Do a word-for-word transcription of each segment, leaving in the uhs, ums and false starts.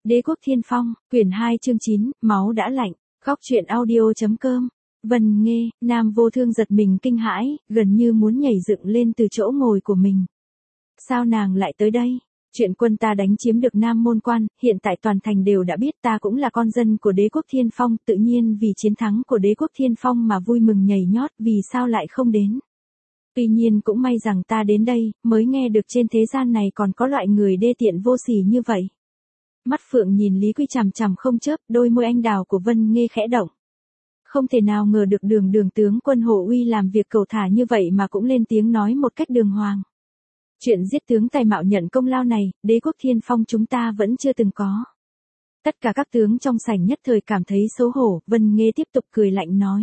Đế quốc Thiên Phong, quyển hai chương chín, máu đã lạnh, góc truyện audio.com. Vân Nghê, Nam Vô Thương giật mình kinh hãi, gần như muốn nhảy dựng lên từ chỗ ngồi của mình. Sao nàng lại tới đây? Chuyện quân ta đánh chiếm được Nam Môn Quan, hiện tại toàn thành đều đã biết ta cũng là con dân của Đế quốc Thiên Phong, tự nhiên vì chiến thắng của Đế quốc Thiên Phong mà vui mừng nhảy nhót, vì sao lại không đến? Tuy nhiên cũng may rằng ta đến đây, mới nghe được trên thế gian này còn có loại người đê tiện vô sỉ như vậy. Mắt Phượng nhìn Lý Quy chằm chằm không chớp, đôi môi anh đào của Vân Nghê khẽ động. Không thể nào ngờ được đường đường tướng quân Hồ Uy làm việc cầu thả như vậy mà cũng lên tiếng nói một cách đường hoàng. Chuyện giết tướng tài mạo nhận công lao này, Đế quốc Thiên Phong chúng ta vẫn chưa từng có. Tất cả các tướng trong sảnh nhất thời cảm thấy xấu hổ, Vân Nghê tiếp tục cười lạnh nói.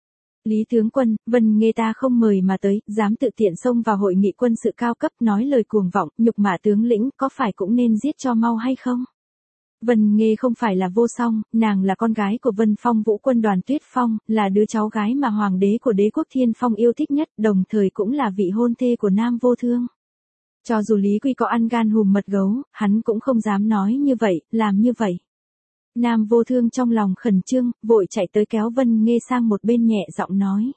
Lý tướng quân, Vân Nghê ta không mời mà tới, dám tự tiện xông vào hội nghị quân sự cao cấp nói lời cuồng vọng, nhục mạ tướng lĩnh, có phải cũng nên giết cho mau hay không? Vân Nghê không phải là vô song, nàng là con gái của Vân Phong Vũ quân Đoàn Tuyết Phong, là đứa cháu gái mà hoàng đế của Đế quốc Thiên Phong yêu thích nhất, đồng thời cũng là vị hôn thê của Nam Vô Thương. Cho dù Lý Quy có ăn gan hùm mật gấu, hắn cũng không dám nói như vậy, làm như vậy. Nam Vô Thương trong lòng khẩn trương, vội chạy tới kéo Vân Nghê sang một bên nhẹ giọng nói.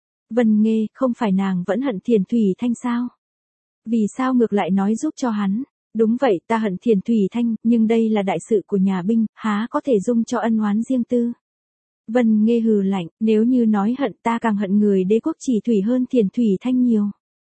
Vân Nghê, không phải nàng vẫn hận Thiền Thủy Thanh sao? Vì sao ngược lại nói giúp cho hắn? Đúng vậy, ta hận Thiền Thủy Thanh, nhưng đây là đại sự của nhà binh, há có thể dung cho ân oán riêng tư. Vân Nghê hừ lạnh, nếu như nói hận ta càng hận người Đế quốc Chỉ Thủy hơn Thiền Thủy Thanh nhiều.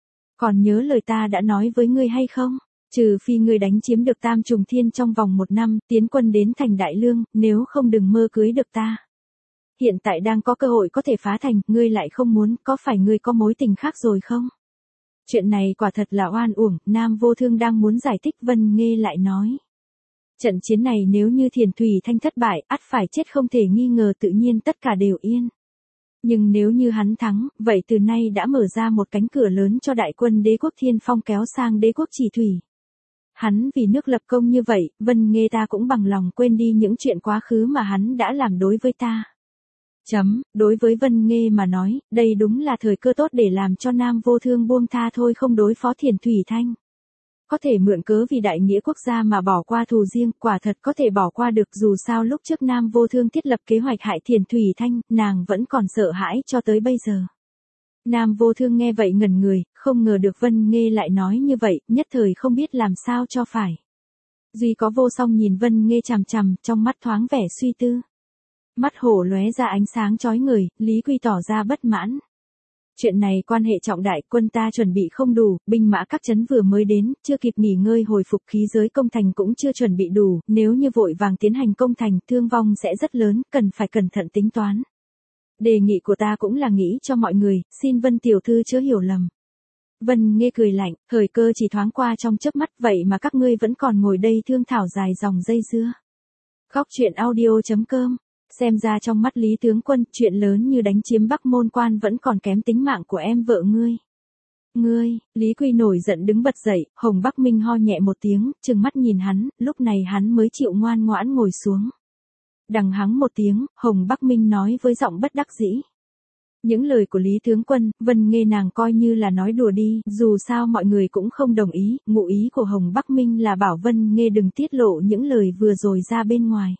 Còn nhớ lời ta đã nói với ngươi hay không? Trừ phi ngươi đánh chiếm được Tam Trùng Thiên trong vòng một năm, tiến quân đến thành Đại Lương, nếu không đừng mơ cưới được ta. Hiện tại đang có cơ hội có thể phá thành, ngươi lại không muốn, có phải ngươi có mối tình khác rồi không? Chuyện này quả thật là oan uổng, Nam Vô Thương đang muốn giải thích, Vân Nghê lại nói. Trận chiến này nếu như Thiền Thủy Thanh thất bại, ắt phải chết không thể nghi ngờ, tự nhiên tất cả đều yên. Nhưng nếu như hắn thắng, vậy từ nay đã mở ra một cánh cửa lớn cho đại quân Đế quốc Thiên Phong kéo sang Đế quốc Chỉ Thủy. Hắn vì nước lập công như vậy, Vân Nghê ta cũng bằng lòng quên đi những chuyện quá khứ mà hắn đã làm đối với ta. Chấm, đối với Vân Nghê mà nói, đây đúng là thời cơ tốt để làm cho Nam Vô Thương buông tha thôi, không đối phó Thiền Thủy Thanh. Có thể mượn cớ vì đại nghĩa quốc gia mà bỏ qua thù riêng, quả thật có thể bỏ qua được, dù sao lúc trước Nam Vô Thương thiết lập kế hoạch hại Thiền Thủy Thanh, nàng vẫn còn sợ hãi cho tới bây giờ. Nam Vô Thương nghe vậy ngẩn người, không ngờ được Vân Nghê lại nói như vậy, nhất thời không biết làm sao cho phải. Duy có Vô Song nhìn Vân Nghê chằm chằm, trong mắt thoáng vẻ suy tư. Mắt hổ lóe ra ánh sáng chói người, Lý Quy tỏ ra bất mãn. Chuyện này quan hệ trọng đại, quân ta chuẩn bị không đủ, binh mã các trấn vừa mới đến, chưa kịp nghỉ ngơi hồi phục, khí giới công thành cũng chưa chuẩn bị đủ, nếu như vội vàng tiến hành công thành, thương vong sẽ rất lớn, cần phải cẩn thận tính toán. Đề nghị của ta cũng là nghĩ cho mọi người, xin Vân tiểu thư chớ hiểu lầm. Vân Nghê cười lạnh, thời cơ chỉ thoáng qua trong chớp mắt, vậy mà các ngươi vẫn còn ngồi đây thương thảo dài dòng dây dưa. Góc truyện audio.com. Xem ra trong mắt Lý tướng quân, chuyện lớn như đánh chiếm Bắc Môn Quan vẫn còn kém tính mạng của em vợ ngươi. Ngươi, Lý Quy nổi giận đứng bật dậy, Hồng Bắc Minh ho nhẹ một tiếng, trừng mắt nhìn hắn, lúc này hắn mới chịu ngoan ngoãn ngồi xuống. Đằng hắng một tiếng, Hồng Bắc Minh nói với giọng bất đắc dĩ. Những lời của Lý tướng quân, Vân Nghê nàng coi như là nói đùa đi, dù sao mọi người cũng không đồng ý, ngụ ý của Hồng Bắc Minh là bảo Vân Nghê đừng tiết lộ những lời vừa rồi ra bên ngoài.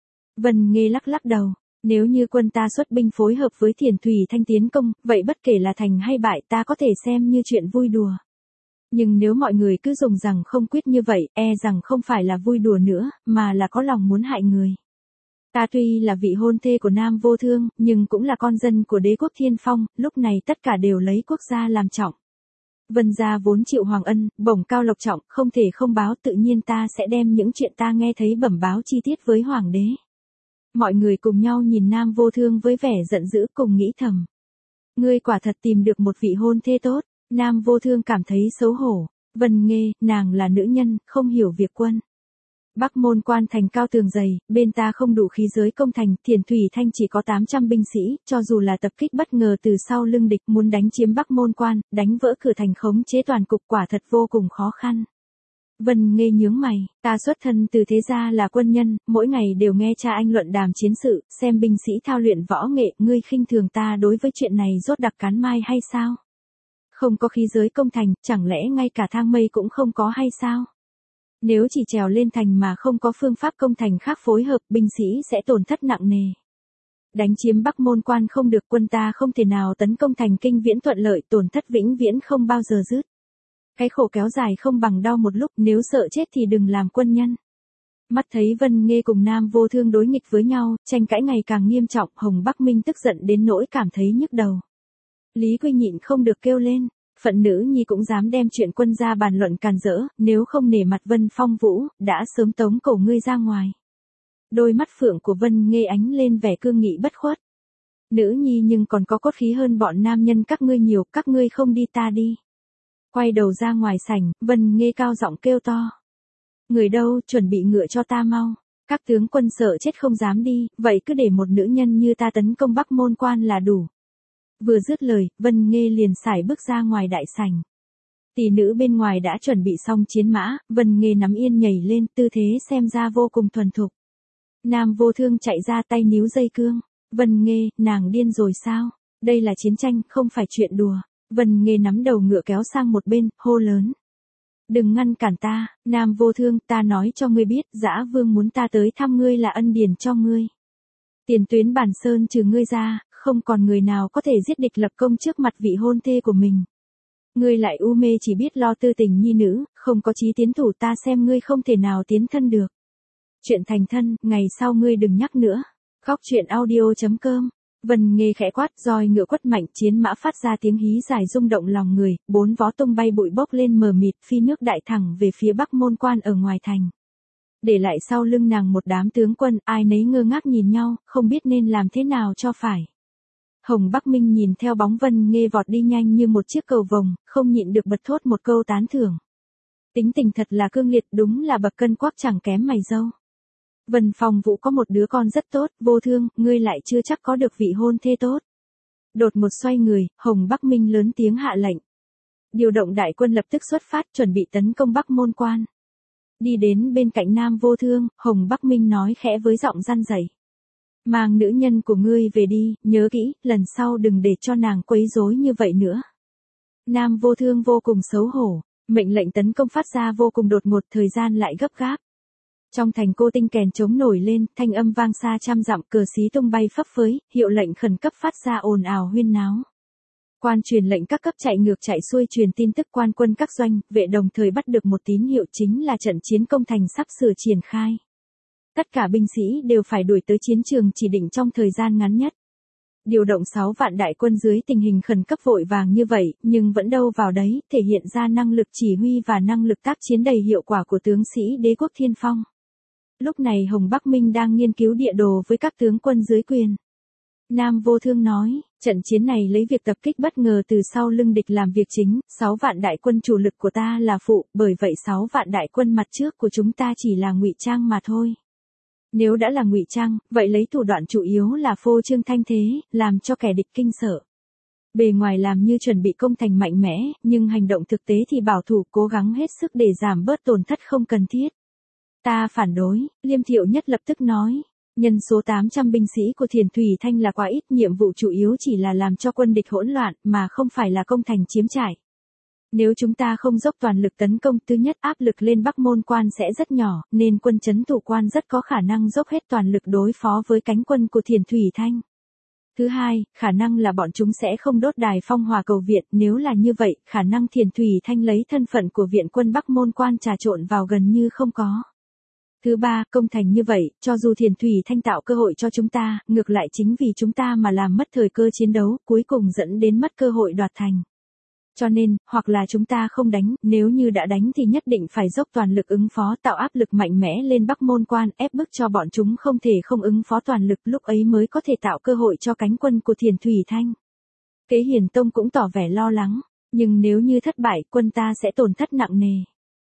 Vân Nghê lắc lắc đầu, nếu như quân ta xuất binh phối hợp với Thiền Thủy Thanh tiến công, vậy bất kể là thành hay bại ta có thể xem như chuyện vui đùa. Nhưng nếu mọi người cứ dùng rằng không quyết như vậy, e rằng không phải là vui đùa nữa, mà là có lòng muốn hại người. Ta tuy là vị hôn thê của Nam Vô Thương, nhưng cũng là con dân của Đế quốc Thiên Phong, lúc này tất cả đều lấy quốc gia làm trọng. Vân gia vốn chịu hoàng ân, bổng cao lộc trọng, không thể không báo, tự nhiên ta sẽ đem những chuyện ta nghe thấy bẩm báo chi tiết với hoàng đế. Mọi người cùng nhau nhìn Nam Vô Thương với vẻ giận dữ, cùng nghĩ thầm. Ngươi quả thật tìm được một vị hôn thê tốt. Nam Vô Thương cảm thấy xấu hổ. Vân Nghê, nàng là nữ nhân, không hiểu việc quân. Bắc Môn Quan thành cao tường dày, bên ta không đủ khí giới công thành, Thiền Thủy Thanh chỉ có tám trăm binh sĩ, cho dù là tập kích bất ngờ từ sau lưng địch muốn đánh chiếm Bắc Môn Quan, đánh vỡ cửa thành khống chế toàn cục, quả thật vô cùng khó khăn. Vân Nghê nhướng mày, ta xuất thân từ thế gia là quân nhân, mỗi ngày đều nghe cha anh luận đàm chiến sự, xem binh sĩ thao luyện võ nghệ, ngươi khinh thường ta đối với chuyện này rốt đặc cán mai hay sao? Không có khí giới công thành, chẳng lẽ ngay cả thang mây cũng không có hay sao? Nếu chỉ trèo lên thành mà không có phương pháp công thành khác phối hợp, binh sĩ sẽ tổn thất nặng nề. Đánh chiếm Bắc Môn Quan không được, quân ta không thể nào tấn công thành Kinh Viễn thuận lợi, tổn thất vĩnh viễn không bao giờ dứt. Cái khổ kéo dài không bằng đau một lúc, nếu sợ chết thì đừng làm quân nhân. Mắt thấy Vân Nghê cùng Nam Vô Thương đối nghịch với nhau, tranh cãi ngày càng nghiêm trọng, Hồng Bắc Minh tức giận đến nỗi cảm thấy nhức đầu. Lý Quy nhịn không được kêu lên, phận nữ nhi cũng dám đem chuyện quân ra bàn luận càn rỡ, nếu không nể mặt Vân Phong Vũ, đã sớm tống cổ ngươi ra ngoài. Đôi mắt phượng của Vân Nghê ánh lên vẻ cương nghị bất khuất. Nữ nhi nhưng còn có cốt khí hơn bọn nam nhân các ngươi nhiều, các ngươi không đi ta đi. Quay đầu ra ngoài sảnh, Vân Nghê cao giọng kêu to. Người đâu, chuẩn bị ngựa cho ta mau. Các tướng quân sợ chết không dám đi, vậy cứ để một nữ nhân như ta tấn công Bắc Môn Quan là đủ. Vừa dứt lời, Vân Nghê liền sải bước ra ngoài đại sảnh. Tỷ nữ bên ngoài đã chuẩn bị xong chiến mã, Vân Nghê nắm yên nhảy lên, tư thế xem ra vô cùng thuần thục. Nam Vô Thương chạy ra tay níu dây cương. Vân Nghê, nàng điên rồi sao? Đây là chiến tranh, không phải chuyện đùa. Vân Nghê nắm đầu ngựa kéo sang một bên, hô lớn. Đừng ngăn cản ta, Nam Vô Thương, ta nói cho ngươi biết, Dã Vương muốn ta tới thăm ngươi là ân điển cho ngươi. Tiền tuyến Bản Sơn trừ ngươi ra, không còn người nào có thể giết địch lập công trước mặt vị hôn thê của mình. Ngươi lại u mê chỉ biết lo tư tình nhi nữ, không có chí tiến thủ, ta xem ngươi không thể nào tiến thân được. Chuyện thành thân, ngày sau ngươi đừng nhắc nữa. Góc truyện audio chấm com. Vân Nghê khẽ quát, roi ngựa quất mạnh, chiến mã phát ra tiếng hí dài rung động lòng người, bốn vó tung bay bụi bốc lên mờ mịt, phi nước đại thẳng về phía Bắc Môn Quan ở ngoài thành. Để lại sau lưng nàng một đám tướng quân, ai nấy ngơ ngác nhìn nhau, không biết nên làm thế nào cho phải. Hồng Bắc Minh nhìn theo bóng Vân Nghê vọt đi nhanh như một chiếc cầu vồng, không nhịn được bật thốt một câu tán thưởng. Tính tình thật là cương liệt, đúng là bậc cân quắc chẳng kém mày dâu. Vân Phong Vũ có một đứa con rất tốt, Vô Thương, ngươi lại chưa chắc có được vị hôn thê tốt. Đột một xoay người, Hồng Bắc Minh lớn tiếng hạ lệnh. Điều động đại quân lập tức xuất phát, chuẩn bị tấn công Bắc Môn Quan. Đi đến bên cạnh Nam Vô Thương, Hồng Bắc Minh nói khẽ với giọng răn rẩy. Mang nữ nhân của ngươi về đi, nhớ kỹ, lần sau đừng để cho nàng quấy rối như vậy nữa. Nam Vô Thương vô cùng xấu hổ, mệnh lệnh tấn công phát ra vô cùng đột ngột, thời gian lại gấp gáp. Trong thành Cô Tinh kèn trống nổi lên, thanh âm vang xa trăm dặm, cờ xí tung bay phấp phới, hiệu lệnh khẩn cấp phát ra ồn ào huyên náo. Quan truyền lệnh các cấp chạy ngược chạy xuôi truyền tin tức quan quân các doanh, vệ đồng thời bắt được một tín hiệu, chính là trận chiến công thành sắp sửa triển khai. Tất cả binh sĩ đều phải đuổi tới chiến trường chỉ định trong thời gian ngắn nhất. Điều động sáu vạn đại quân dưới tình hình khẩn cấp vội vàng như vậy, nhưng vẫn đâu vào đấy, thể hiện ra năng lực chỉ huy và năng lực tác chiến đầy hiệu quả của tướng sĩ Đế quốc Thiên Phong. Lúc này Hồng Bắc Minh đang nghiên cứu địa đồ với các tướng quân dưới quyền. Nam Vô Thương nói, trận chiến này lấy việc tập kích bất ngờ từ sau lưng địch làm việc chính, sáu vạn đại quân chủ lực của ta là phụ, bởi vậy sáu vạn đại quân mặt trước của chúng ta chỉ là ngụy trang mà thôi. Nếu đã là ngụy trang, vậy lấy thủ đoạn chủ yếu là phô trương thanh thế, làm cho kẻ địch kinh sợ. Bề ngoài làm như chuẩn bị công thành mạnh mẽ, nhưng hành động thực tế thì bảo thủ, cố gắng hết sức để giảm bớt tổn thất không cần thiết. Ta phản đối, Liêm Thiệu Nhất lập tức nói. Nhân số tám trăm binh sĩ của Thiền Thủy Thanh là quá ít, nhiệm vụ chủ yếu chỉ là làm cho quân địch hỗn loạn, mà không phải là công thành chiếm trại. Nếu chúng ta không dốc toàn lực tấn công, thứ nhất áp lực lên Bắc Môn Quan sẽ rất nhỏ, nên quân trấn thủ quan rất có khả năng dốc hết toàn lực đối phó với cánh quân của Thiền Thủy Thanh. Thứ hai, khả năng là bọn chúng sẽ không đốt đài phong hòa cầu viện, nếu là như vậy, khả năng Thiền Thủy Thanh lấy thân phận của viện quân Bắc Môn Quan trà trộn vào gần như không có. Thứ ba, công thành như vậy, cho dù Thiền Thủy Thanh tạo cơ hội cho chúng ta, ngược lại chính vì chúng ta mà làm mất thời cơ chiến đấu, cuối cùng dẫn đến mất cơ hội đoạt thành. Cho nên, hoặc là chúng ta không đánh, nếu như đã đánh thì nhất định phải dốc toàn lực ứng phó, tạo áp lực mạnh mẽ lên Bắc Môn Quan, ép bức cho bọn chúng không thể không ứng phó toàn lực, lúc ấy mới có thể tạo cơ hội cho cánh quân của Thiền Thủy Thanh. Kế Hiền Tông cũng tỏ vẻ lo lắng, nhưng nếu như thất bại, quân ta sẽ tổn thất nặng nề.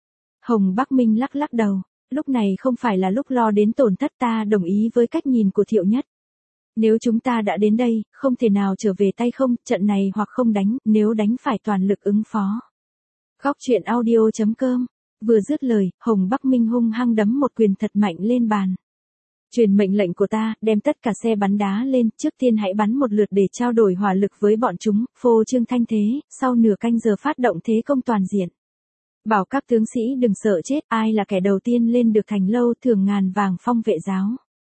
Hồng Bắc Minh lắc lắc đầu, lúc này không phải là lúc lo đến tổn thất, ta đồng ý với cách nhìn của Thiệu Nhất. Nếu chúng ta đã đến đây, không thể nào trở về tay không, trận này hoặc không đánh, nếu đánh phải toàn lực ứng phó. Góc truyện audio chấm com. Vừa dứt lời, Hồng Bắc Minh hung hăng đấm một quyền thật mạnh lên bàn. Truyền mệnh lệnh của ta, đem tất cả xe bắn đá lên, trước tiên hãy bắn một lượt để trao đổi hỏa lực với bọn chúng, phô trương thanh thế, sau nửa canh giờ phát động thế công toàn diện. Bảo các tướng sĩ đừng sợ chết, ai là kẻ đầu tiên lên được thành lâu thưởng ngàn vàng phong vệ giáo.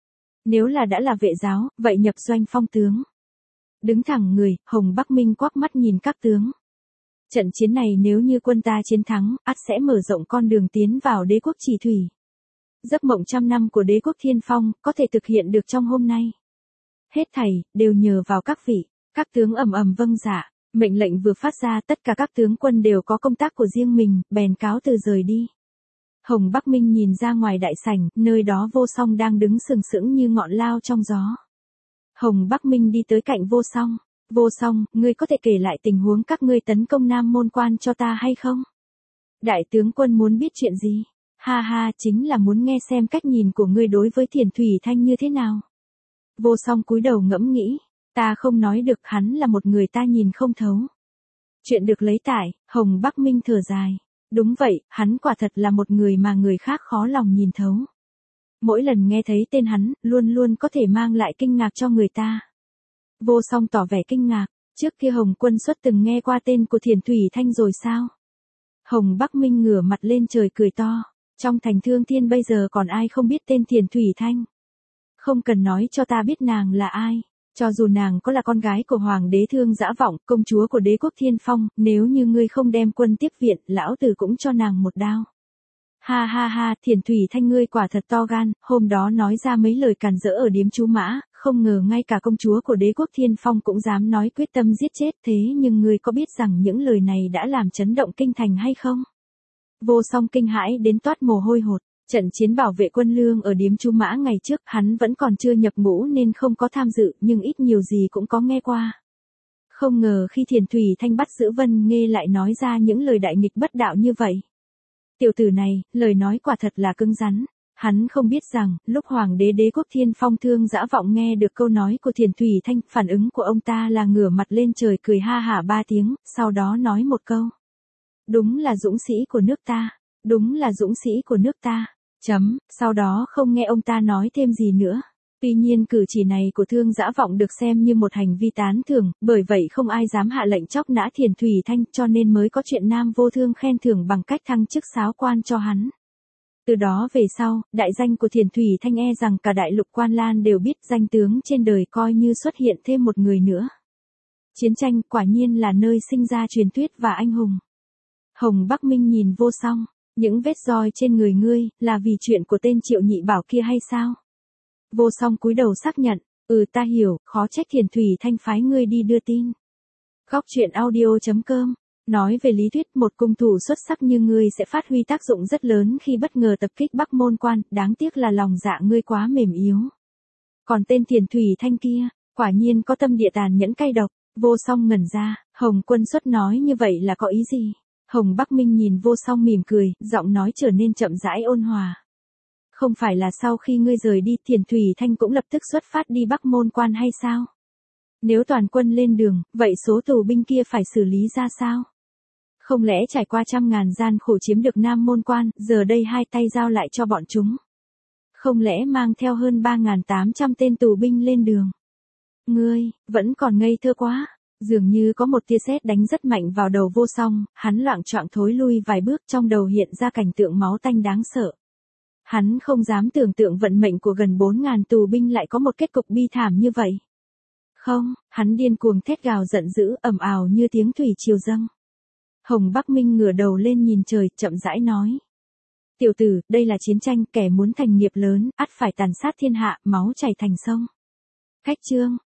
Nếu là đã là vệ giáo, vậy nhập doanh phong tướng. Đứng thẳng người, Hồng Bắc Minh quắc mắt nhìn các tướng. Trận chiến này nếu như quân ta chiến thắng, ắt sẽ mở rộng con đường tiến vào đế quốc Chỉ Thủy. Giấc mộng trăm năm của đế quốc Thiên Phong, có thể thực hiện được trong hôm nay. Hết thảy, đều nhờ vào các vị. Các tướng ầm ầm vâng dạ, mệnh lệnh vừa phát ra tất cả các tướng quân đều có công tác của riêng mình, bèn cáo từ rời đi. Hồng Bắc Minh nhìn ra ngoài đại sảnh, nơi đó Vô Song đang đứng sừng sững như ngọn lao trong gió. Hồng Bắc Minh đi tới cạnh Vô Song. Vô Song, ngươi có thể kể lại tình huống các ngươi tấn công Nam Môn Quan cho ta hay không? Đại tướng quân muốn biết chuyện gì? Ha ha, chính là muốn nghe xem cách nhìn của ngươi đối với Thiền Thủy Thanh như thế nào. Vô Song cúi đầu ngẫm nghĩ, ta không nói được, hắn là một người ta nhìn không thấu. Chuyện được lấy tải, Hồng Bắc Minh thở dài. Đúng vậy, hắn quả thật là một người mà người khác khó lòng nhìn thấu. Mỗi lần nghe thấy tên hắn, luôn luôn có thể mang lại kinh ngạc cho người ta. Vô Song tỏ vẻ kinh ngạc, trước kia Hồng Quân Xuất từng nghe qua tên của Thiền Thủy Thanh rồi sao? Hồng Bắc Minh ngửa mặt lên trời cười to, trong thành Thương Thiên bây giờ còn ai không biết tên Thiền Thủy Thanh? Không cần nói cho ta biết nàng là ai, cho dù nàng có là con gái của Hoàng đế Thương Dã Vọng, công chúa của đế quốc Thiên Phong, nếu như ngươi không đem quân tiếp viện, lão tử cũng cho nàng một đao. Ha ha ha, Thiền Thủy Thanh ngươi quả thật to gan, hôm đó nói ra mấy lời càn rỡ ở điếm chú Mã, không ngờ ngay cả công chúa của đế quốc Thiên Phong cũng dám nói quyết tâm giết chết, thế nhưng ngươi có biết rằng những lời này đã làm chấn động kinh thành hay không? Vô Song kinh hãi đến toát mồ hôi hột, trận chiến bảo vệ quân lương ở điếm chú Mã ngày trước hắn vẫn còn chưa nhập ngũ nên không có tham dự, nhưng ít nhiều gì cũng có nghe qua. Không ngờ khi Thiền Thủy Thanh bắt giữ Vân Nghê lại nói ra những lời đại nghịch bất đạo như vậy. Tiểu tử này, lời nói quả thật là cứng rắn. Hắn không biết rằng, lúc Hoàng đế đế quốc Thiên Phong Thương Dã Vọng nghe được câu nói của Thiền Thủy Thanh, phản ứng của ông ta là ngửa mặt lên trời cười ha hả ba tiếng, sau đó nói một câu. Đúng là dũng sĩ của nước ta, đúng là dũng sĩ của nước ta, chấm, sau đó không nghe ông ta nói thêm gì nữa. Tuy nhiên cử chỉ này của Thương Dã Vọng được xem như một hành vi tán thưởng, bởi vậy không ai dám hạ lệnh chóc nã Thiền Thủy Thanh, cho nên mới có chuyện Nam Vô Thương khen thưởng bằng cách thăng chức sáo quan cho hắn. Từ đó về sau, đại danh của Thiền Thủy Thanh e rằng cả đại lục Quan Lan đều biết, danh tướng trên đời coi như xuất hiện thêm một người nữa. Chiến tranh quả nhiên là nơi sinh ra truyền thuyết và anh hùng. Hồng Bắc Minh nhìn Vô Song, những vết roi trên người ngươi, là vì chuyện của tên Triệu Nhị Bảo kia hay sao? Vô Song cúi đầu xác nhận, ừ ta hiểu, khó trách Thiền Thủy Thanh phái ngươi đi đưa tin. Góc truyện audio chấm com nói về lý thuyết một cung thủ xuất sắc như ngươi sẽ phát huy tác dụng rất lớn khi bất ngờ tập kích Bắc Môn Quan, đáng tiếc là lòng dạ ngươi quá mềm yếu. Còn tên Thiền Thủy Thanh kia, quả nhiên có tâm địa tàn nhẫn cay độc. Vô Song ngẩn ra, Hồng Quân Xuất nói như vậy là có ý gì? Hồng Bắc Minh nhìn Vô Song mỉm cười, giọng nói trở nên chậm rãi ôn hòa. Không phải là sau khi ngươi rời đi Thiền Thủy Thanh cũng lập tức xuất phát đi Bắc Môn Quan hay sao? Nếu toàn quân lên đường, vậy số tù binh kia phải xử lý ra sao? Không lẽ trải qua trăm ngàn gian khổ chiếm được Nam Môn Quan, giờ đây hai tay giao lại cho bọn chúng? Không lẽ mang theo hơn ba nghìn tám trăm tên tù binh lên đường? Ngươi, vẫn còn ngây thơ quá. Dường như có một tia sét đánh rất mạnh vào đầu Vô Song, hắn loạng choạng thối lui vài bước, trong đầu hiện ra cảnh tượng máu tanh đáng sợ. Hắn không dám tưởng tượng vận mệnh của gần bốn nghìn tù binh lại có một kết cục bi thảm như vậy. Không, hắn điên cuồng thét gào giận dữ, ầm ào như tiếng thủy triều dâng. Hồng Bắc Minh ngửa đầu lên nhìn trời, chậm rãi nói. Tiểu tử, đây là chiến tranh, kẻ muốn thành nghiệp lớn, ắt phải tàn sát thiên hạ, máu chảy thành sông. Cách chương.